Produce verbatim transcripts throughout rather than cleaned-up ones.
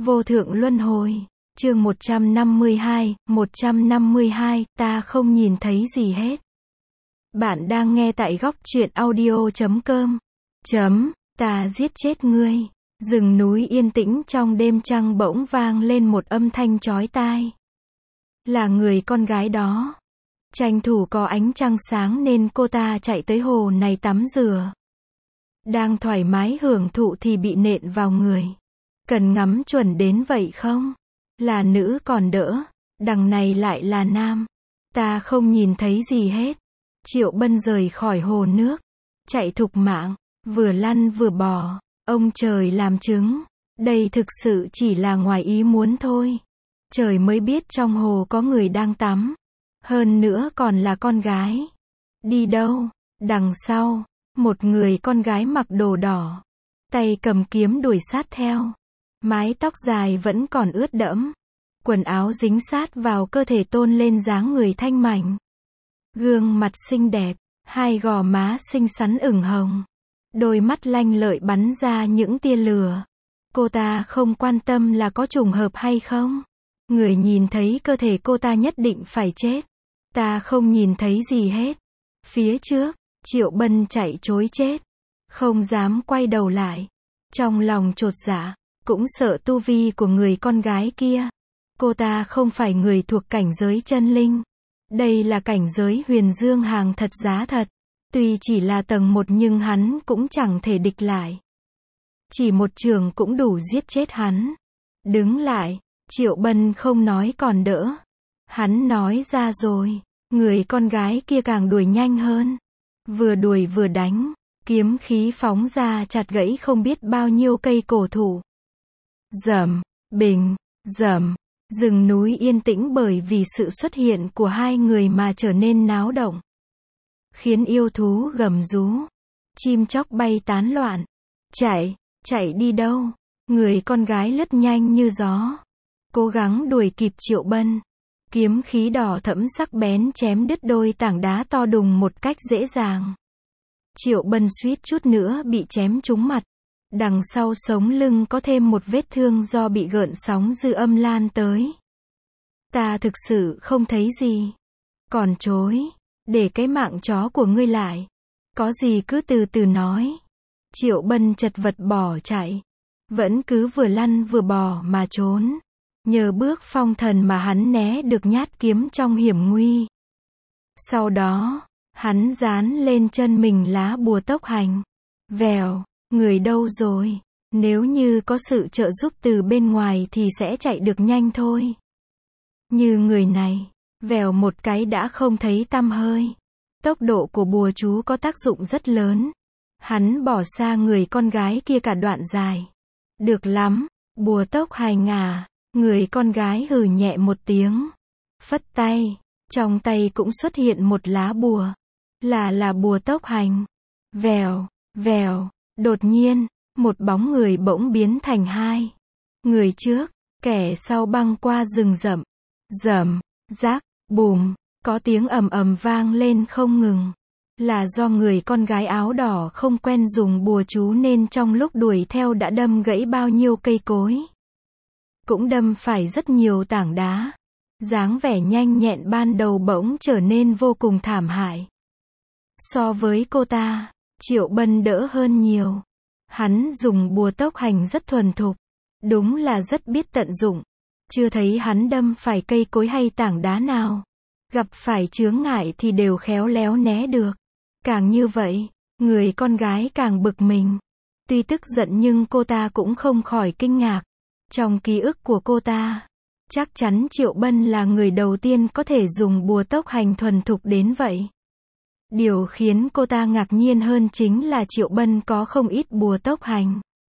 Vô thượng luân hồi. Chương một trăm năm mươi hai, một trăm năm mươi hai, ta không nhìn thấy gì hết. Bạn đang nghe tại góc truyện audio chấm com. Chấm, ta giết chết ngươi. Rừng núi yên tĩnh trong đêm trăng bỗng vang lên một âm thanh chói tai. Là người con gái đó. Tranh thủ có ánh trăng sáng nên cô ta chạy tới hồ này tắm rửa. Đang thoải mái hưởng thụ thì bị nện vào người. Cần ngắm chuẩn đến vậy không? Là nữ còn đỡ, đằng này lại là nam. Ta không nhìn thấy gì hết. Triệu Bân rời khỏi hồ nước, chạy thục mạng, vừa lăn vừa bò. Ông trời làm chứng, đây thực sự chỉ là ngoài ý muốn thôi. Trời mới biết trong hồ có người đang tắm. Hơn nữa còn là con gái. Đi đâu? Đằng sau, một người con gái mặc đồ đỏ, tay cầm kiếm đuổi sát theo. Mái tóc dài vẫn còn ướt đẫm. Quần áo dính sát vào cơ thể tôn lên dáng người thanh mảnh. Gương mặt xinh đẹp, hai gò má xinh xắn ửng hồng. Đôi mắt lanh lợi bắn ra những tia lửa. Cô ta không quan tâm là có trùng hợp hay không. Người nhìn thấy cơ thể cô ta nhất định phải chết. Ta không nhìn thấy gì hết. Phía trước, Triệu Bân chạy trối chết. Không dám quay đầu lại. Trong lòng chột dạ, cũng sợ tu vi của người con gái kia. Cô ta không phải người thuộc cảnh giới chân linh. Đây là cảnh giới huyền dương hàng thật giá thật. Tuy chỉ là tầng một nhưng hắn cũng chẳng thể địch lại. Chỉ một trường cũng đủ giết chết hắn. Đứng lại, Triệu Bân không nói còn đỡ. Hắn nói ra rồi, người con gái kia càng đuổi nhanh hơn. Vừa đuổi vừa đánh, kiếm khí phóng ra chặt gãy không biết bao nhiêu cây cổ thụ. Rầm, bình, rầm. Rừng núi yên tĩnh bởi vì sự xuất hiện của hai người mà trở nên náo động. Khiến yêu thú gầm rú. Chim chóc bay tán loạn. Chạy, chạy đi đâu? Người con gái lướt nhanh như gió. Cố gắng đuổi kịp Triệu Bân. Kiếm khí đỏ thẫm sắc bén chém đứt đôi tảng đá to đùng một cách dễ dàng. Triệu Bân suýt chút nữa bị chém trúng mặt. Đằng sau sống lưng có thêm một vết thương do bị gợn sóng dư âm lan tới. Ta thực sự không thấy gì. Còn chối. Để cái mạng chó của ngươi lại. Có gì cứ từ từ nói. Triệu Bân chật vật bỏ chạy. Vẫn cứ vừa lăn vừa bò mà trốn. Nhờ bước phong thần mà hắn né được nhát kiếm trong hiểm nguy. Sau đó, hắn dán lên chân mình lá bùa tốc hành. Vèo. Người đâu rồi? Nếu như có sự trợ giúp từ bên ngoài thì sẽ chạy được nhanh thôi. Như người này, vèo một cái đã không thấy tăm hơi. Tốc độ của bùa chú có tác dụng rất lớn. Hắn bỏ xa người con gái kia cả đoạn dài. Được lắm, bùa tốc hành à. Người con gái hừ nhẹ một tiếng. Phất tay, trong tay cũng xuất hiện một lá bùa. Là là bùa tốc hành. Vèo, vèo. Đột nhiên, một bóng người bỗng biến thành hai. Người trước, kẻ sau băng qua rừng rậm. Rầm, rác, bùm, có tiếng ầm ầm vang lên không ngừng. Là do người con gái áo đỏ không quen dùng bùa chú nên trong lúc đuổi theo đã đâm gãy bao nhiêu cây cối. Cũng đâm phải rất nhiều tảng đá. Dáng vẻ nhanh nhẹn ban đầu bỗng trở nên vô cùng thảm hại. So với cô ta, Triệu Bân đỡ hơn nhiều. Hắn dùng bùa tốc hành rất thuần thục. Đúng là rất biết tận dụng. Chưa thấy hắn đâm phải cây cối hay tảng đá nào. Gặp phải chướng ngại thì đều khéo léo né được. Càng như vậy, người con gái càng bực mình. Tuy tức giận nhưng cô ta cũng không khỏi kinh ngạc. Trong ký ức của cô ta, chắc chắn Triệu Bân là người đầu tiên có thể dùng bùa tốc hành thuần thục đến vậy. Điều khiến cô ta ngạc nhiên hơn chính là Triệu Bân có không ít bùa tốc hành.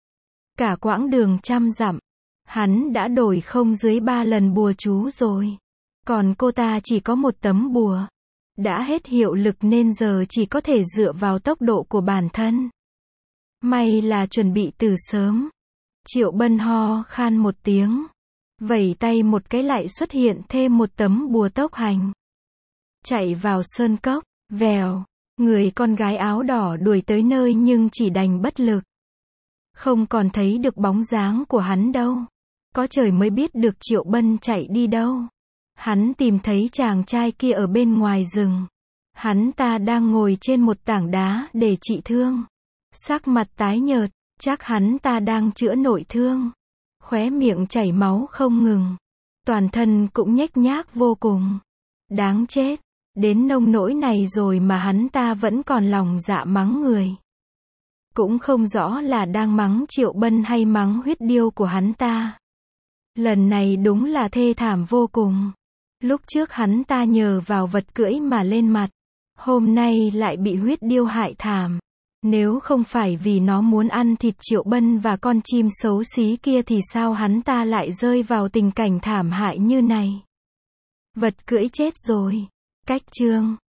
Cả quãng đường trăm dặm, hắn đã đổi không dưới ba lần bùa chú rồi. Còn cô ta chỉ có một tấm bùa. Đã hết hiệu lực nên giờ chỉ có thể dựa vào tốc độ của bản thân. May là chuẩn bị từ sớm. Triệu Bân ho khan một tiếng. Vẩy tay một cái lại xuất hiện thêm một tấm bùa tốc hành. Chạy vào sơn cốc. Vèo, người con gái áo đỏ đuổi tới nơi nhưng chỉ đành bất lực. Không còn thấy được bóng dáng của hắn đâu. Có trời mới biết được Triệu Bân chạy đi đâu. Hắn tìm thấy chàng trai kia ở bên ngoài rừng. Hắn ta đang ngồi trên một tảng đá để trị thương. Sắc mặt tái nhợt, chắc hắn ta đang chữa nội thương. Khóe miệng chảy máu không ngừng. Toàn thân cũng nhếch nhác vô cùng. Đáng chết, đến nông nỗi này rồi mà hắn ta vẫn còn lòng dạ mắng người. Cũng không rõ là đang mắng Triệu Bân hay mắng huyết điêu của hắn ta. Lần này đúng là thê thảm vô cùng. Lúc trước hắn ta nhờ vào vật cưỡi mà lên mặt. Hôm nay lại bị huyết điêu hại thảm. Nếu không phải vì nó muốn ăn thịt Triệu Bân và con chim xấu xí kia thì sao hắn ta lại rơi vào tình cảnh thảm hại như này. Vật cưỡi chết rồi. Cách chương